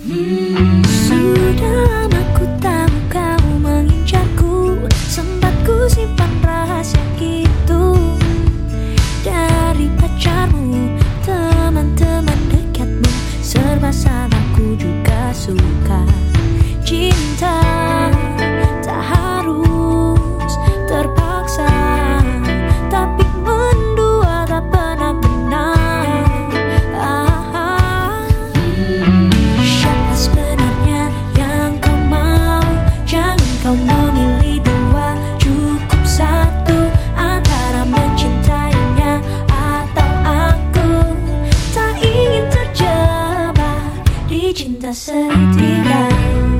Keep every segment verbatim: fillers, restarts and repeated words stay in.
Hmm, sudah lama ku tahu kau mengincarku, sempat ku simpan rahasia itu dari pacarmu, teman-teman dekatmu, serba salah ku juga suka. Cinta tak harus terpaksa, tapi mendua tak pernah benar. Ah, siapa sebenarnya yang kau mau? Jangan kau memilih dua, cukup satu, antara mencintainya atau aku. Tak ingin terjebak di cinta segitiga.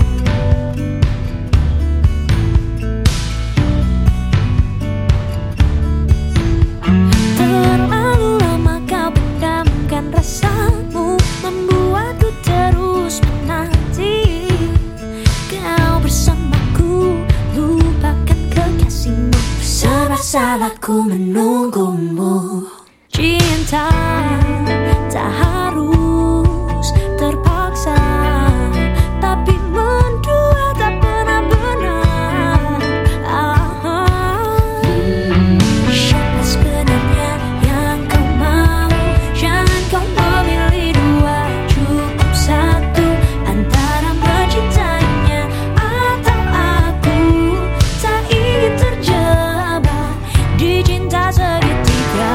Rasamu membuatku terus menanti kau bersamaku, lupakan kekasihmu, serba salahku menunggumu. Cinta tak harus terpaksa, tapi mendua tak pernah benar. Ah, siapa sebenarnya yang kau mau? Jangan kau memilih dua, cukup satu, antara mencintainya atau aku. Tak ingin terjebak di cinta segitiga.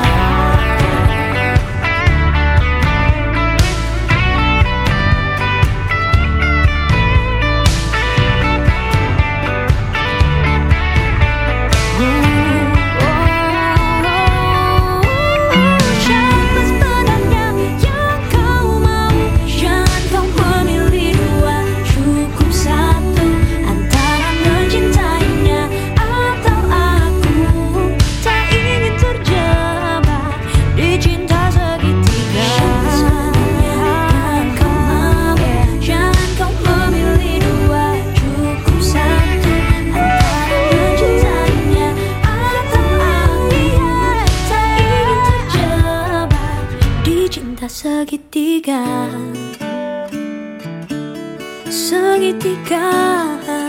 Segitiga, segitiga.